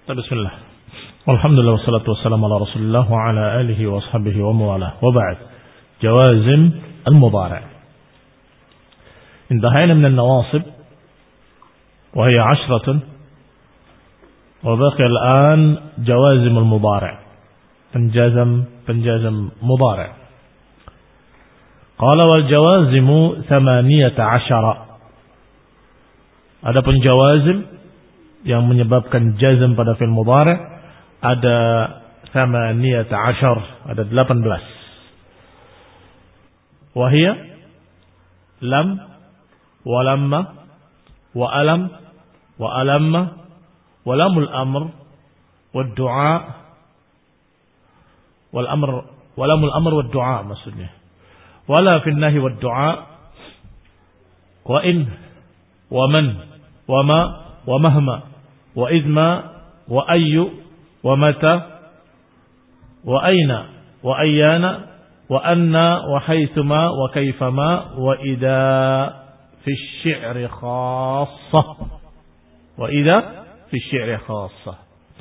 Bismillah. Walhamdulillah wassalatu wassalamu ala Rasulillah wa ala alihi wa ashabihi wa mawalah. Wa ba'd. Jawazim al-mudhari'. Intahayna min an-nawasib wa hiya 10 wa baqi al-an jawazim al-mudhari'. Penjazam mudhari'. Qala wal jawazimu 18. Adapun jawazim yang menyebabkan jazm pada fi'il mudhari' ada 18, ada 18. Wahia lam wa lamma wa alam wa alamma wa lamul amr wa du'a wal amr wa lamul amr wa du'a maksudnya wala fil nahi wa du'a wa in wa man wa ma wa mahma wa idma wa ayyu wa mata wa aina wa ayyana wa anna wa haythuma wa kayfama wa idha fi asy-syi'ri khassah wa idha fi asy-syi'ri khassah.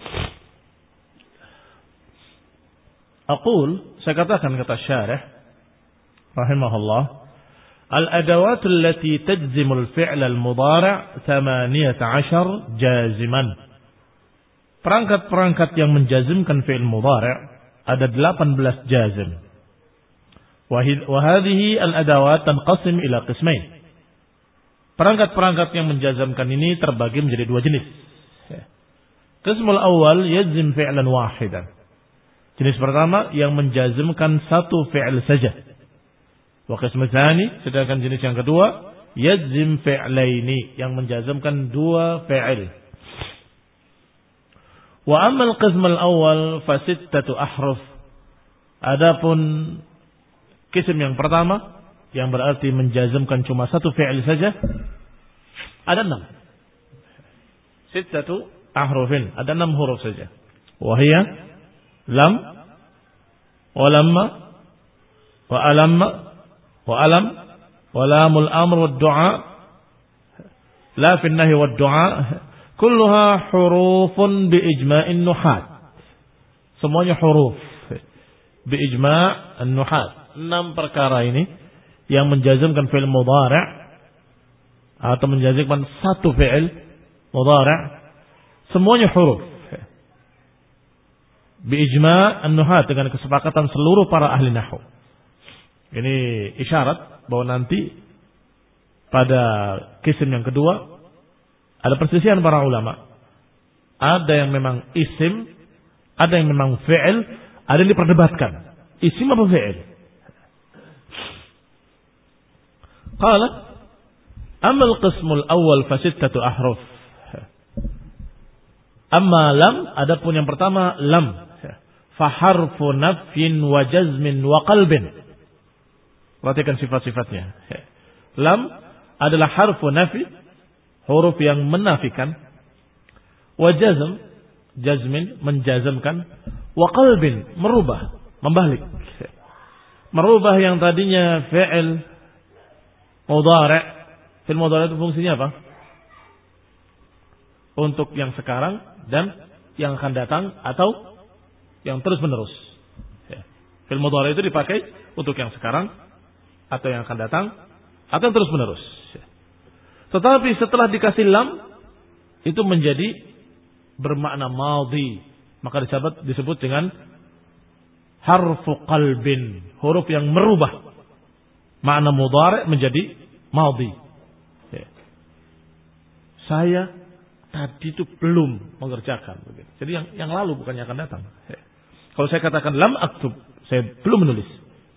Saya katakan kata syarih rahimahullah, al-adawat allati tajzimu al-fi'l al-mudhari' 18 jaziman. Perangkat-perangkat yang menjazimkan fi'il mudhari' ada 18 jazim. Wa hadhihi al-adawat tanqasim ila qismain. Perangkat-perangkat yang menjazimkan ini terbagi menjadi dua jenis. Qismul awal yajzim fi'lan wahidan. Jenis pertama yang menjazimkan satu fi'il saja. Wa qismu tsani, sedangkan jenis yang kedua yajzim fi'laini, yang menjazmkan dua fi'il. Wa amma al-qism al-awwal fa 6 ahruf. Adapun kism yang pertama yang berarti menjazmkan cuma satu fi'il saja ada 6. 6 ahrufin, ada 6 huruf saja. Wa hiya lam wa lamma wa alamma wa alam wa lamul amr wa du'a la fi an-nahy wa du'a kulluha hurufun bi ijma'in nuhat. Semuanya huruf bi ijma' an-nuhat. 6 perkara ini yang menjazmkan fi'il mudhari' atau menjazmkan satu fi'il mudhari' semuanya huruf bi ijma' an-nuhat, dengan kesepakatan seluruh para ahli nahwu. Ini isyarat bahwa nanti pada kisim yang kedua ada perselisihan para ulama. Ada yang memang isim, ada yang memang fi'il, ada yang diperdebatkan. Isim apa fi'il? Qala amma al-qismul awwal fa 6 ahruf. Amma lam, adapun yang pertama lam, fa harfu nafyin wa jazmin wa qalbin. Perhatikan sifat-sifatnya. Lam adalah harfu nafi, huruf yang menafikan. Wa jazm, jazmin, menjazmkan. Wa qalbin, merubah, membalik. Merubah yang tadinya fi'il mudhari'. Fi'il mudhari' itu fungsinya apa? Untuk yang sekarang dan yang akan datang atau yang terus menerus. Fi'il mudhari' itu dipakai untuk yang sekarang atau yang akan datang atau terus menerus. Tetapi setelah dikasih lam itu menjadi bermakna madhi, maka disebut dengan harfu qalbin, huruf yang merubah makna mudhari' menjadi madhi. Saya tadi itu belum mengerjakan. Jadi yang lalu bukan yang akan datang. Kalau saya katakan lam aktub, saya belum menulis.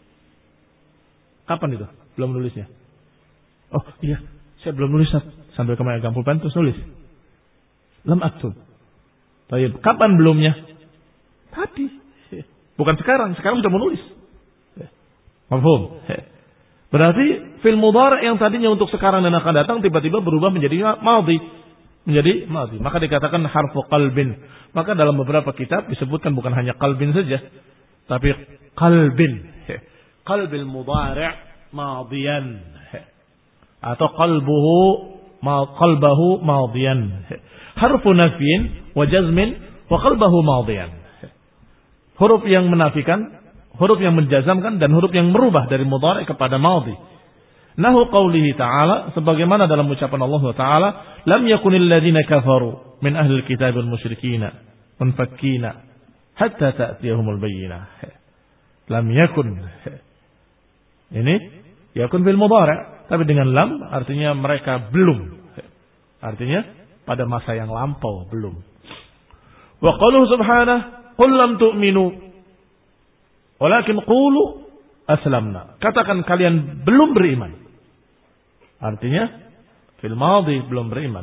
Kapan itu? Belum menulisnya. Oh iya, saya belum nulis sambil memegang pulpen terus nulis. Lam aktub. Baik, kapan belumnya? Tadi. Bukan sekarang sudah menulis. Mafhum? Berarti fi'il mudhari' yang tadinya untuk sekarang dan akan datang tiba-tiba berubah menjadi madhi. Maka dikatakan harfu qalbin. Maka dalam beberapa kitab disebutkan bukan hanya qalbin saja, tapi qalbin. Qalbil mudhari' madiyan atau qalbahu madiyan. Harfu nafyin wa jazmin wa qalbahu madiyan. Huruf yang menafikan, huruf yang menjazamkan, dan huruf yang merubah dari mudhari kepada madhi. Nahu qawlihi ta'ala, sebagaimana dalam ucapan Allah Ta'ala, lam yakunil ladzina kafaru min ahlil kitab wal musyrikina munfakkina hatta ta'tiyahumul bayyinah. Lam yakun. Ini yakun bil mudhari', tapi dengan lam artinya mereka belum. Artinya pada masa yang lampau belum. Wa qaluhu subhanahu qul lam tu'minu walakin qulu aslamna. Katakan kalian belum beriman. Artinya fil madhi belum beriman.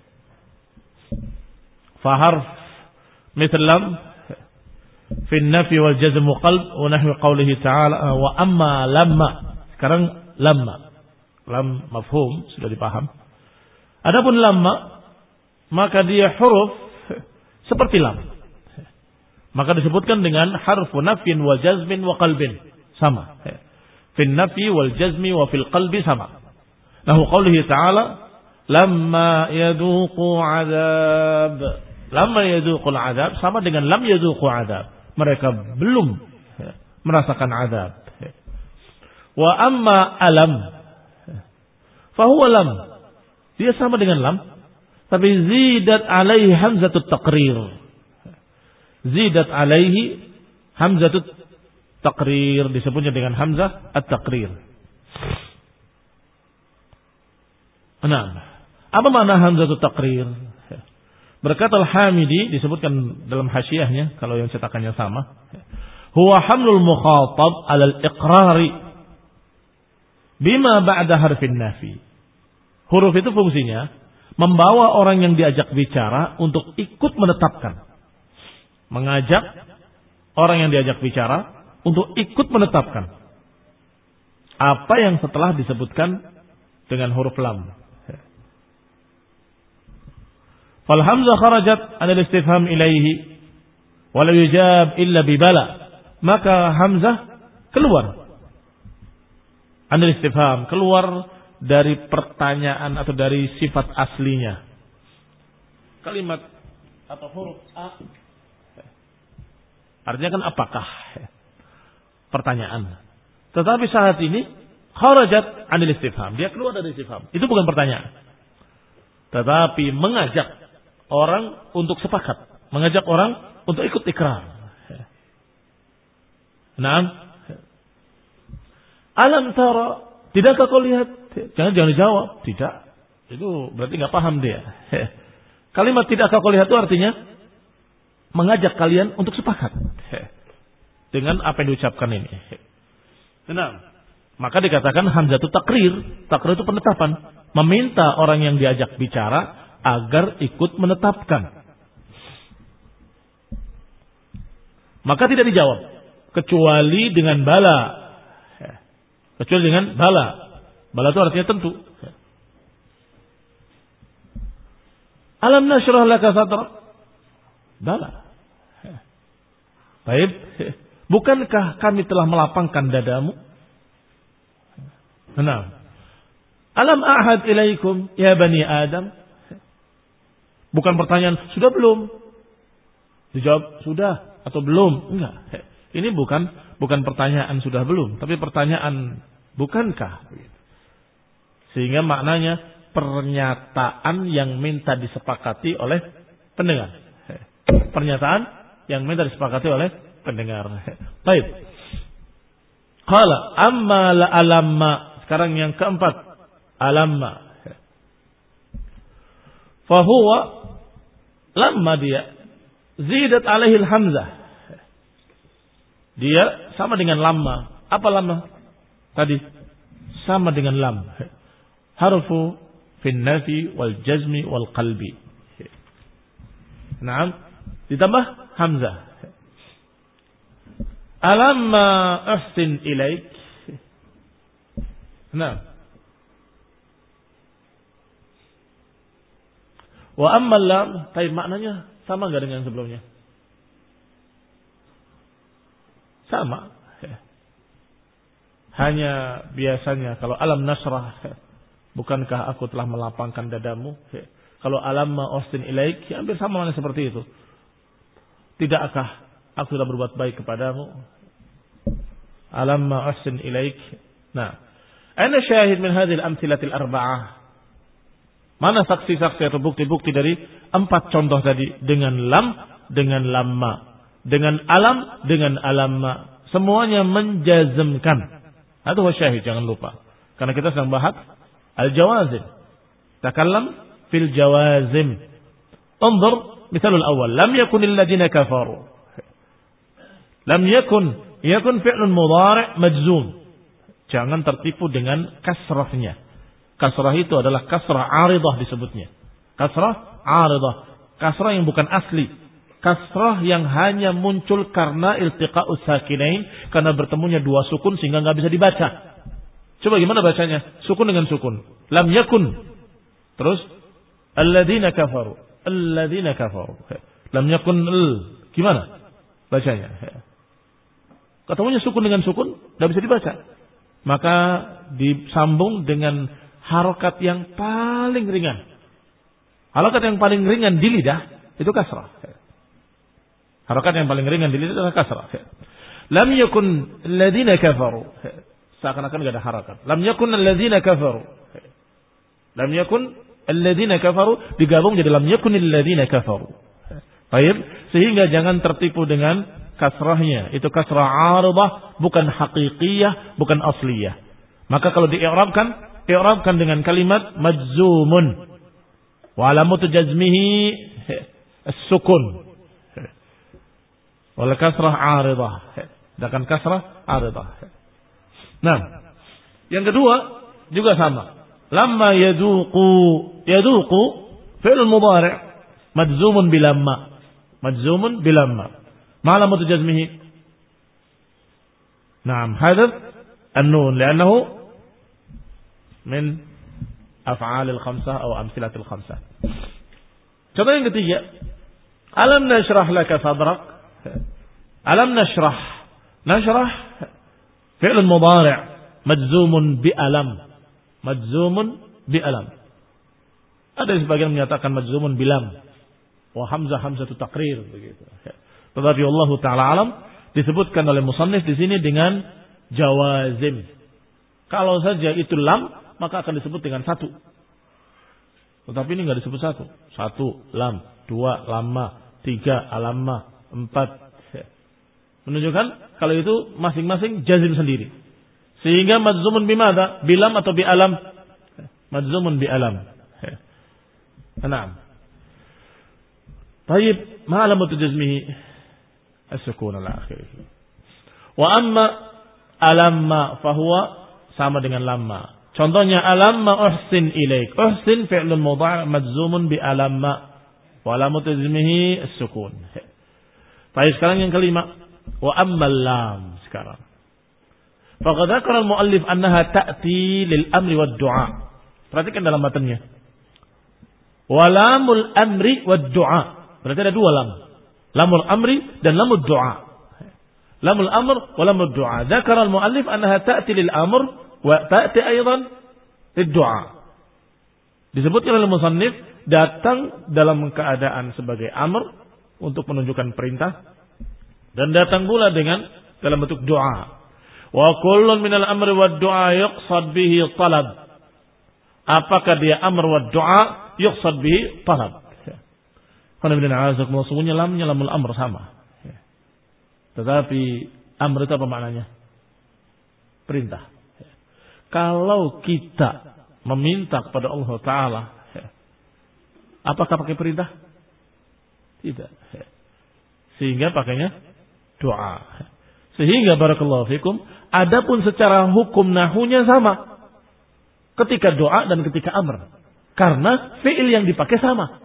Fa harf mithl lam fi an-nafi wal jazm wa qalb wa nahwi qawlihi ta'ala wa amma lamma. Sekarang lamma. Lam mafhum sudah dipaham. Adapun lamma maka dia huruf seperti lam. Maka disebutkan dengan harfu nafyin wa jazmin wa qalbin. Sama. Fil nafi wal jazmi wa fil qalbi sama. Nahu qawlihi ta'ala lamma yaduqu adab. Lamma yaduqul adab sama dengan lam yaduqu adab. Mereka belum merasakan adab. Wa amma alam fahuwa lam. Dia sama dengan lam, tapi zidat alaihi hamzatut taqrir. Zidat alaihi hamzatut taqrir, disebutnya dengan hamzah at-taqrir. Nah, apa makna hamzatut taqrir? Berkata Al-Hamidi, disebutkan dalam hasyiahnya, kalau yang cetakannya sama. Huwa hamlul mukhatab alal iqrari bima ba'da harfin nafi. Huruf itu fungsinya membawa orang yang diajak bicara untuk ikut menetapkan. Mengajak orang yang diajak bicara untuk ikut menetapkan apa yang setelah disebutkan dengan huruf lam. Fal hamzah kharajat 'an al-istifham ilaihi wa la yujab illa bi bala. Maka hamzah keluar 'an al-istifham, keluar dari pertanyaan atau dari sifat aslinya. Kalimat atau huruf a artinya kan apakah? Pertanyaan. Tetapi saat ini kharajat 'anil istifham, dia keluar dari istifham. Itu bukan pertanyaan. Tetapi mengajak orang untuk sepakat, mengajak orang untuk ikut ikrar. Naam. Alam tara, tidakkah kau lihat? Jangan dijawab. Tidak. Itu berarti nggak paham dia. Kalimat tidakkah kau lihat itu artinya mengajak kalian untuk sepakat dengan apa yang diucapkan ini. Nah, maka dikatakan hamzatut taqrir. Taqrir itu penetapan. Meminta orang yang diajak bicara agar ikut menetapkan. Maka tidak dijawab. Kecuali dengan bala. Kecuali dengan bala. Bala itu artinya tentu. Alam nashrah laka sadrak. Bala. Baik. Bukankah kami telah melapangkan dadamu? Nah. Alam ahad ilaikum ya bani Adam. Bukan pertanyaan sudah belum? Dijawab sudah atau belum? Enggak. Ini bukan pertanyaan sudah belum, tapi pertanyaan bukankah? Sehingga maknanya pernyataan yang minta disepakati oleh pendengar. Pernyataan yang minta disepakati oleh pendengar. Baik. Qala amma la alamma. Sekarang yang keempat. Alamma. Fahuwa lamma dia. Zidat alaihi hamzah. Dia sama dengan lamma. Apa lamma? Tadi. Sama dengan lam. Harfu fin nafi wal jazmi wal qalbi. Naam, ditambah hamzah. Alamma ahsin ilaik. Naam. Wa amma lam, tapi maknanya sama enggak dengan sebelumnya? Sama. Hanya biasanya kalau alam nasrah, bukankah aku telah melapangkan dadamu? Kalau alam ma ustin ilaik, ya hampir sama seperti itu. tidakkah aku sudah berbuat baik kepadamu? Alamma ahsin ilaik. Nah, ana syahid min hadhil amthilatil arba'ah. Mana saksi-saksi atau bukti-bukti dari 4 contoh tadi, dengan lam, dengan lamma, dengan alam, dengan alamma, semuanya menjazmkan. Itu syahid, jangan lupa. Karena kita sedang bahas al-jawazim. Takallam fil jawazim. Unzur misalul awal, lam yakunil ladina kafaru. Lam yakun fi'lun mudhari' majzum. Jangan tertipu dengan kasrahnya. Kasrah itu adalah kasrah aridah disebutnya. Kasrah aridah. Kasrah yang bukan asli. Kasrah yang hanya muncul karena iltiqa'us sakinain. Karena bertemunya 2 sukun sehingga nggak bisa dibaca. Coba gimana bacanya? Sukun dengan sukun. Lam yakun. Terus. Alladzina kafaru. Alladzina kafaru. Lam yakun gimana bacanya? Ketemunya sukun dengan sukun. Nggak bisa dibaca. Maka disambung dengan harokat yang paling ringan. Harokat yang paling ringan di lidah itu kasrah. Harokat yang paling ringan di lidah adalah kasrah. Lam yakun alladziina kafaru. Seakan-akan enggak ada harokat. Lam yakun alladziina kafaru. Lam yakun alladziina kafaru digabung jadi lam yakun alladziina kafaru. Baik, sehingga jangan tertipu dengan kasrahnya. Itu kasrah 'aridah, bukan haqiqiyah, bukan asliyah. Maka kalau i'rabkan dengan kalimat majzumun. Wa alamatu jazmihi as-sukun. Wal kasrah 'aridah. Sedangkan kasrah 'aridah. Nah, yang kedua juga sama. Lamma yaduqu fi'l mudhari' majzumun bilamma. Majzumun bilamma. Ma alamatu jazmihi? Naam, hadaf an-nun li'annahu min af'alil khamsah atau amsilatil khamsah. Contoh yang ketiga, alam nashrah laka sadrak. Alam nashrah. Nashrah fi'l mudhari' majzumun bi alam. Majzumun bi alam. Ada sebagian menyatakan majzumun bilam. Wa hamzatu taqrir begitu. Tetapi Allah Ta'ala alam disebutkan oleh musannif di sini dengan jawazim. Kalau saja itu lam, maka akan disebut dengan 1. Tetapi ini enggak disebut 1. 1 lam, 2 lamma, 3 alamma, 4. Menunjukkan kalau itu masing-masing jazim sendiri. Sehingga majzumun bimada? Bilam atau bi alam? Majzumun bi alam. Naam. Baik, ma alamatu jazmihi? As-sukun ala akhirih. Wa amma alamma fahuwa sama dengan lamma. Contohnya alamma uhsin ilaik. Uhsin fi'lun mudhari' majzumun bi alamma. Wa alamatu jazmihi as-sukun. Baik, sekarang yang kelima. Wa amma lam sekarang. Faqad dzakara al-muallif annaha ta'ti lil amri wad du'a. Perhatikan dalam matanya. Wa lamul amri wad du'a. Berarti ada 2 lam. Lamul amri dan lamul du'a. Lamul amr wa lamul du'a. Dzakara al-muallif annaha ta'ti lil amr wa ta'ti aidan lid du'a. Disebutkan oleh musannif datang dalam keadaan sebagai amr untuk menunjukkan perintah dan datang pula dengan dalam bentuk doa. Wa kullun minal amri wad du'a yuqsad bihi talab. Apakah dia amr wad du'a yuqsad bihi talab? Semuanya lamnya lamul amr sama. Tetapi amr itu apa maknanya? Perintah. Kalau kita meminta kepada Allah Ta'ala, apakah pakai perintah? Tidak. Sehingga pakainya doa. Sehingga barakallahu fikum, adapun secara hukum nahunya sama. Ketika doa dan ketika amr. Karena fi'il yang dipakai sama.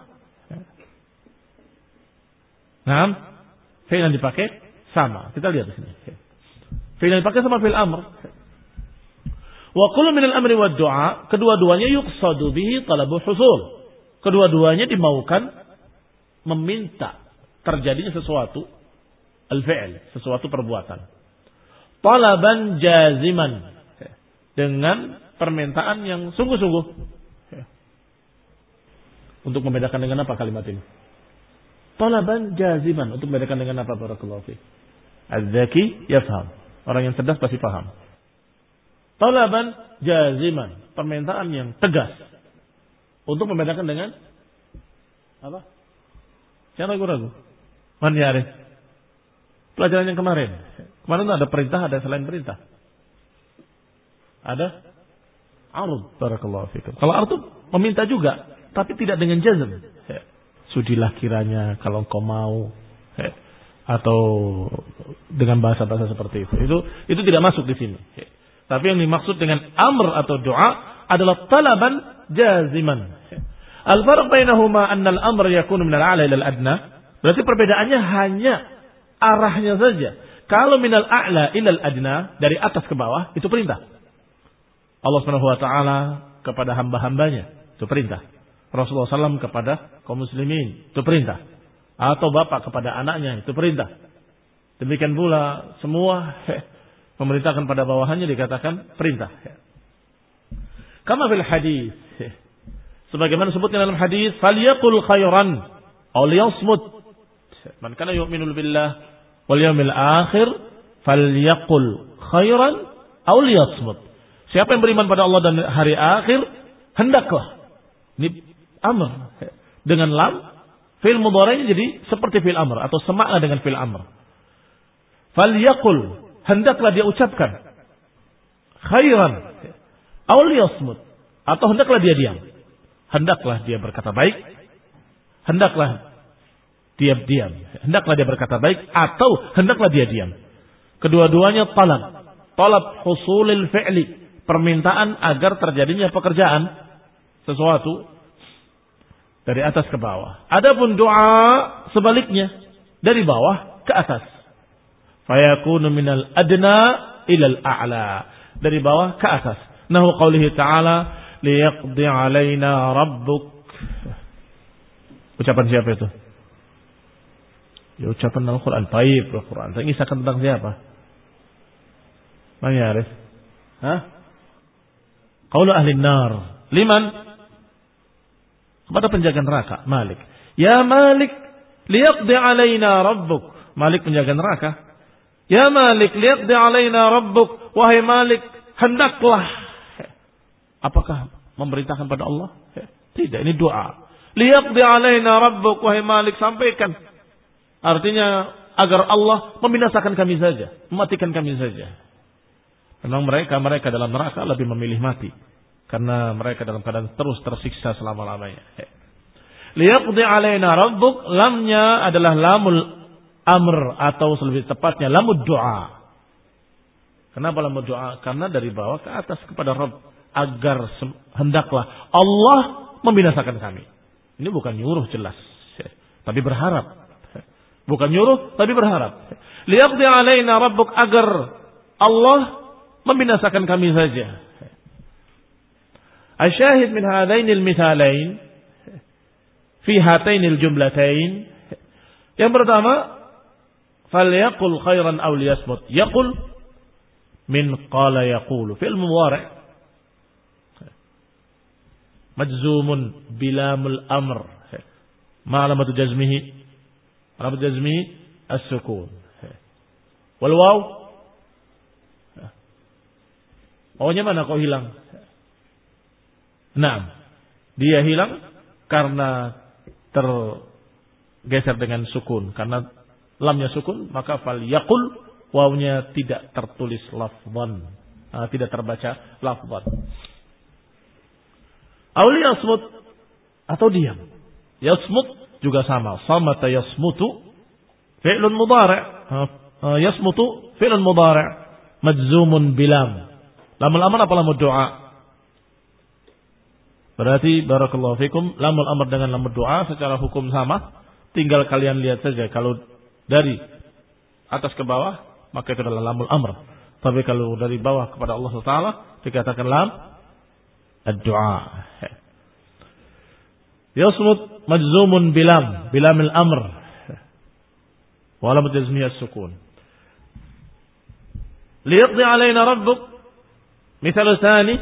Nah, fi'il yang dipakai sama. Kita lihat di sini. Fi'il yang dipakai sama fi'il amr. Wa kullu minal amri wad du'a, kedua-duanya yuqsadu bihi talabu husul. Kedua-duanya dimaukan meminta terjadinya sesuatu, al-fi'l, sesuatu perbuatan. Talaban jaziman, dengan permintaan yang sungguh-sungguh. Untuk membedakan dengan apa kalimat ini? Talaban jaziman. Untuk membedakan dengan apa? Barakallahu fiik. Az-zaki yafham. Orang yang cerdas pasti paham. Talaban jaziman. Permintaan yang tegas. Untuk membedakan dengan apa? Jangan ragu-ragu. Man ya'rif. Pelajaran yang kemarin. Kemarin ada perintah, ada selain perintah. Ada ard. Barakallahu fiikum. Kalau ard meminta juga, tapi tidak dengan jazm. Sudilah kiranya kalau engkau mau. Atau dengan bahasa-bahasa seperti itu. Itu tidak masuk di sini. Tapi yang dimaksud dengan amr atau doa adalah talaban jaziman. Al-farq bainahuma anna al-amr yakunu min al-a'la ila al-adna. Berarti perbedaannya hanya arahnya saja. Kalau min al-a'la ila al-adna, dari atas ke bawah, itu perintah. Allah Subhanahu wa taala kepada hamba-hambanya, itu perintah. Rasulullah SAW kepada kaum muslimin, itu perintah. Atau bapak kepada anaknya, itu perintah. Demikian pula semua memerintahkan pada bawahannya dikatakan perintah. Kama fil hadis. Sebagaimana disebutkan dalam hadis, "Falyaqul khairan aw liyasmut." Man kana yu'minu billah wal yawmil akhir, falyaqul khairan aw liyasmut. Siapa yang beriman pada Allah dan hari akhir, hendaklah. Ini amr. Dengan lam, fi'il mudhari' jadi seperti fi'il amr atau semakna dengan fi'il amr. Falyaqul, hendaklah dia ucapkan khairan aw liyasmut, atau hendaklah dia diam. Hendaklah dia berkata baik, hendaklah dia diam. Hendaklah dia berkata baik atau hendaklah dia diam. Kedua-duanya talab. Talab husulil fi'li, permintaan agar terjadinya pekerjaan sesuatu dari atas ke bawah. Adapun doa sebaliknya, dari bawah ke atas. Fayakunu minal adna ilal a'la, dari bawah ke atas. Nahu qaulihi ta'ala liyaqdi alaina rabbuk. Ucapan siapa itu? Ya, ucapan Al-Quran. Taib Al-Quran. Saya ngisahkan tentang siapa? Man ya'rif? Qaulu ahli nar. Liman? Kepada penjaga neraka. Malik. Ya Malik, liyaqdi alaina rabbuk. Malik penjaga neraka. Ya Malik, liyaqdi alaina rabbuk. Wahai Malik, hendaklah. Apakah memerintahkan pada Allah? Tidak, ini doa. Liyaqdi alaina rabbuk, wahai Malik, sampaikan. Artinya agar Allah membinasakan kami saja, mematikan kami saja. Memang mereka dalam neraka lebih memilih mati, karena mereka dalam keadaan terus tersiksa selama-lamanya. Liyaqdi alaina rabbuk, lamnya adalah lamul amr atau lebih tepatnya lamud doa. Kenapa lamud doa? Karena dari bawah ke atas kepada Rabb. Agar hendaklah Allah membinasakan kami. Ini bukan nyuruh jelas, tapi berharap. Bukan nyuruh, tapi berharap. Liyaqdi alaina rabbuk, agar Allah membinasakan kami saja. Asyahid min hadainil mithalain fi hatainil jumlatain. Yang pertama, falyaqul khairan aw liyasmut. Yaqul min qala yaqulu fi'il mudhari'. Majzumun bilamul amr. Ma alamatu jazmihi? Alamatu jazmihi as-sukun. Wal waw? Wawnya mana kok hilang? Naam. Dia hilang karena tergeser dengan sukun. Karena lamnya sukun, maka fal yaqul, wawnya tidak tertulis lafzan. Tidak terbaca lafzan. Auli yasmut, atau diam. Yasmut juga sama. Samata yasmutu fi'lun mudhari'. Yasmutu fi'lun mudhari'. Majzumun bilam. Lamul amr apa lamul doa? Berarti barakallahu fikum, lamul amr dengan lamul doa secara hukum sama. Tinggal kalian lihat saja. Kalau dari atas ke bawah, maka itu adalah lamul amr. Tapi kalau dari bawah kepada Allah SWT, dikatakan lam ad-du'a. Yasmut majzumun bilamil amr. Wa alamat jazmiyah as-sukun. Liyaqdi alaina rabbuk. Misal tsani,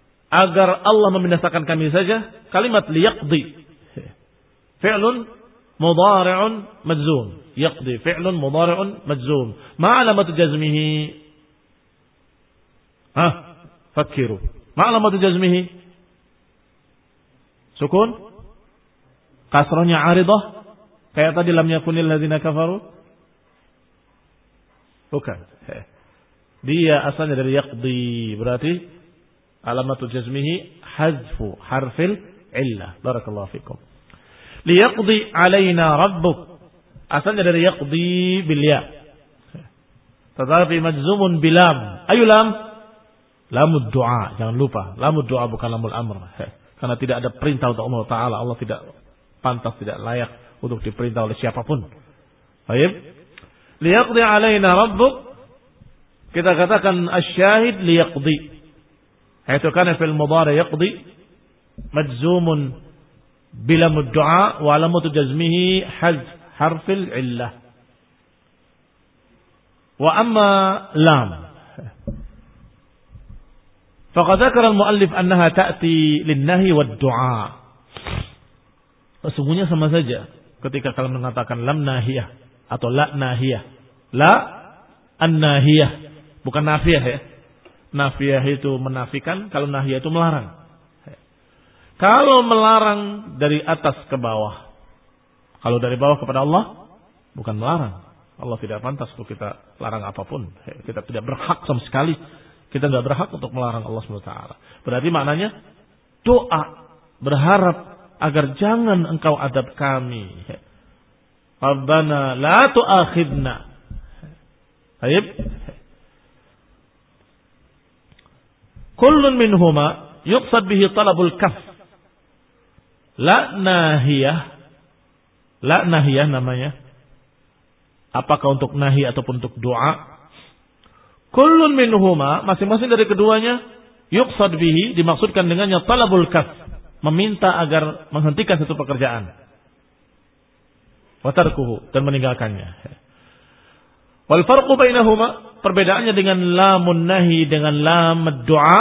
agar Allah membinasakan kami saja. Kalimat liyaqdi fi'lun mudhari'un majzum. Yaqdi fi'lun mudhari'un majzum. Ma alamatu jazmihi? Fakkiru. Ma alamatu jazmihi? Sukun? Kasrahnya aridah? Kayak tadi lam yakunil ladzina kafaru? Bukan. Dia asalnya dari yaqdi. Berarti alamatu jazmihi hazfu harfil illah. Barakallahu fikum. Liyaqdi alaina rabbuk. Asalnya dari yaqdi bil ya. Tetapi majzumun bilam. Ayu lam? Lamud du'a. Jangan lupa. Lamud du'a bukan lamul amr. Karena tidak ada perintah untuk Allah Ta'ala. Allah tidak pantas, tidak layak untuk diperintah oleh siapapun. Baik. Liyaqdi alaina rabbuk. Kita katakan asyahid liyaqdi. Itu kana fil mudhari yaqdi majzumun bilamud du'a wa alamatu jazmihi hazf harfil illah. Wa amma lam. Faqad dzakara al-muallif annaha ta'ti lin-nahi wad-du'a. Sesungguhnya sama saja ketika kalian mengatakan lam nahiyah atau la nahiyah. La an-nahiyah, bukan nafiyah ya. Nafiyah itu menafikan, kalau nahiyah itu melarang. Kalau melarang dari atas ke bawah. Kalau dari bawah kepada Allah bukan melarang. Allah tidak pantas untuk kita larang apapun. Kita tidak berhak sama sekali. Kita tidak berhak untuk melarang Allah SWT. Berarti maknanya doa, berharap agar jangan engkau adab kami. Rabbana la tu'akhidna. Baik. Kullun minhuma yuqsad bihi talabul kaf. La nahiyah. La nahiyah namanya. Apakah untuk nahi ataupun untuk doa? Kullun minhuma, masing-masing dari keduanya, yuqsad bihi, dimaksudkan dengannya talabul kaf, meminta agar menghentikan satu pekerjaan. Wa tarkuhu, dan meninggalkannya. Wal farqu bainahuma, perbedaannya dengan lamun nahi dengan lam doa,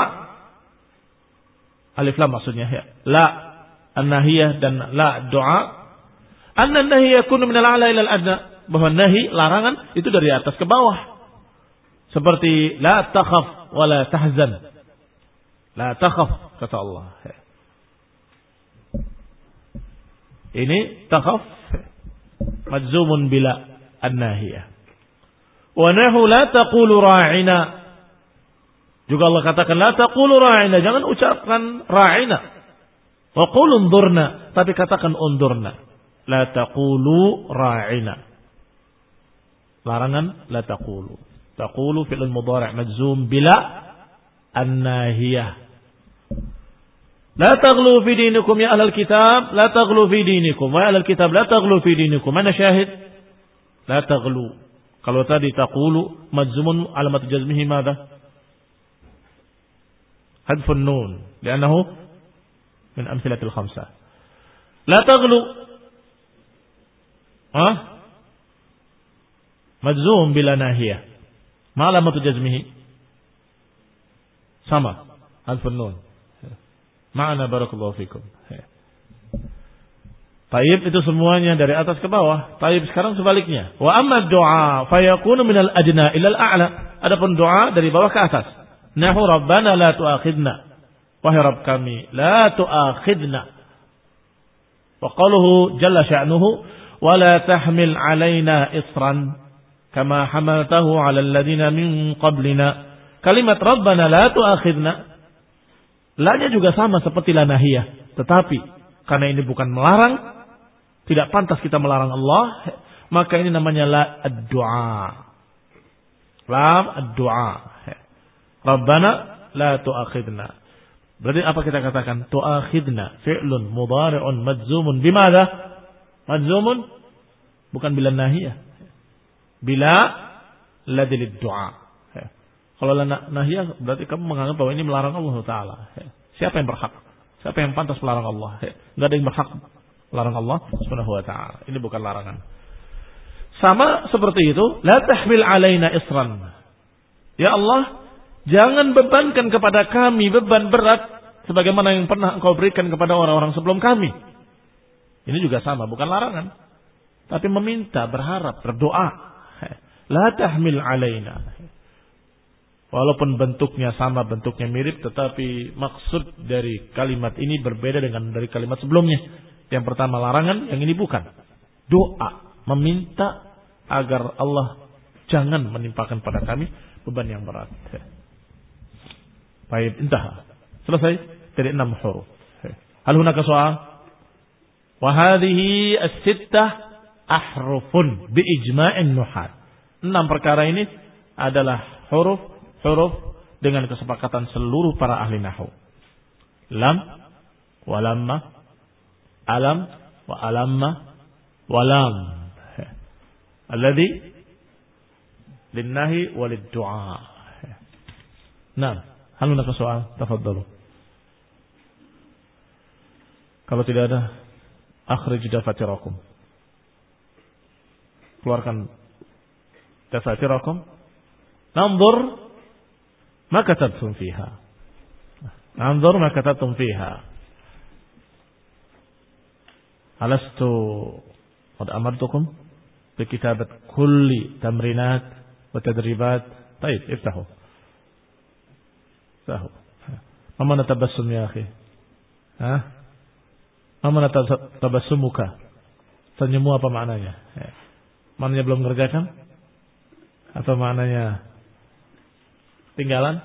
alif lam maksudnya ya. La an-nahiyah dan la doa. Anna an-nahi yakunu min al-a'la ila al-adna, bahwa nahi larangan itu dari atas ke bawah. Seperti la takhaf wa la tahzan. La takhaf kata Allah. Ini takhaf majzumun bila an-nahiyah. Wa nahu la taqulu ra'ina. Juga Allah katakan la taqulu ra'ina, jangan ucapkan ra'ina. Wa qul unzurna, tapi katakan unzurna. La taqulu ra'ina. Larangan la taqulu. Taqulu fi'lun mudhari' majzum bila an-nahiyah. La taghlu fi dinikum ya ahlal kitab, la taghlu fi dinikum wa ahlal kitab la taghlu fi dinikum. Mana syahid? La taghlu. Kalau tadi taqulu majzumun alamat jazmihi madza? Hadfun nun, li'annahu min amthilatil khamsah. La taghlu. Majzum bila nahiyah. Ma alamatu jazmihi? Sama. Hadfun nun. Ma'ana barakallahu fikum. Taib itu semuanya dari atas ke bawah. Taib sekarang sebaliknya. Wa amma doa fayakunu minal adna ilal a'la. Adapun doa dari bawah ke atas. Nahu rabbana la tu'akhidna. Wahai Rabb kami, la tu'akhidna. Wa qaluhu jalla sya'nuhu wa la tahmil alaina isran kama hamaltahu 'ala alladziina min qablina. Kalimat rabbana la tu'akhidna. La-nya juga sama seperti la nahiyah, tetapi karena ini bukan melarang, tidak pantas kita melarang Allah, maka ini namanya la ad-du'a. Lam ad-du'a. Rabbana la tu'akhidna. Berarti apa kita katakan? Tu'akhidna fi'lun mudhari'un majzumun bimadha? Majzumun bukan bila nahiyah. Bila ladil du'a. Kalau nahiyah berarti kamu menganggap bahwa ini melarang Allah Ta'ala. Siapa yang berhak? Siapa yang pantas melarang Allah? Enggak ada yang berhak melarang Allah Subhanahu wa Ta'ala. Ini bukan larangan. Sama seperti itu, la tahmil alaina isran. Ya Allah, jangan bebankan kepada kami beban berat sebagaimana yang pernah Engkau berikan kepada orang-orang sebelum kami. Ini juga sama, bukan larangan. tapi meminta, berharap, berdoa. La tahmil alaina. Walaupun bentuknya sama, bentuknya mirip, tetapi maksud dari kalimat ini berbeda dengan dari kalimat sebelumnya. Yang pertama larangan, yang ini bukan. Doa, meminta agar Allah jangan menimpakan pada kami beban yang berat. Baik, intah. Selesai dari 6 huruf. Hal hunaka soal? Wa hadhihi as-sittah ahrufun bi ijma'in nuhat. 6 perkara ini adalah huruf dengan kesepakatan seluruh para ahli nahwu. Lam, walamma, alam, wa alamma, walam. Alladhi linnahi walid-du'a. Nah, hal hunaka soal? Tafadhalu. Kalau tidak ada, akhrij dafatirakum. Keluarkan dafatirakum. Nanzur ma katabtum fiha. Nanzur ma katabtum fiha. Alastu qad amartukum bi kitabat kulli tamrinat wa tadribat. Baik, iftahu. Iftahu. Ma mana tabassum ya akhi? Ma mana tabassumuka? Senyummu apa maknanya? Maknanya belum mengerjakan? Atau maknanya tinggalan?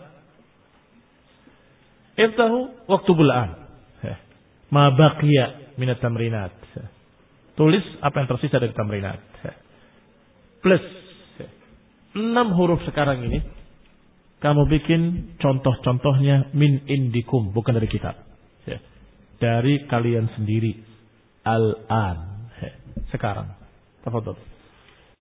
Iftahu waktubul an. Ma baqiya minat tamrinat. Tulis apa yang tersisa dari tamrinat. Plus 6 huruf sekarang ini kamu bikin contoh-contohnya min indikum, bukan dari kitab. Dari kalian sendiri. Al-an. Sekarang. Tafadhol.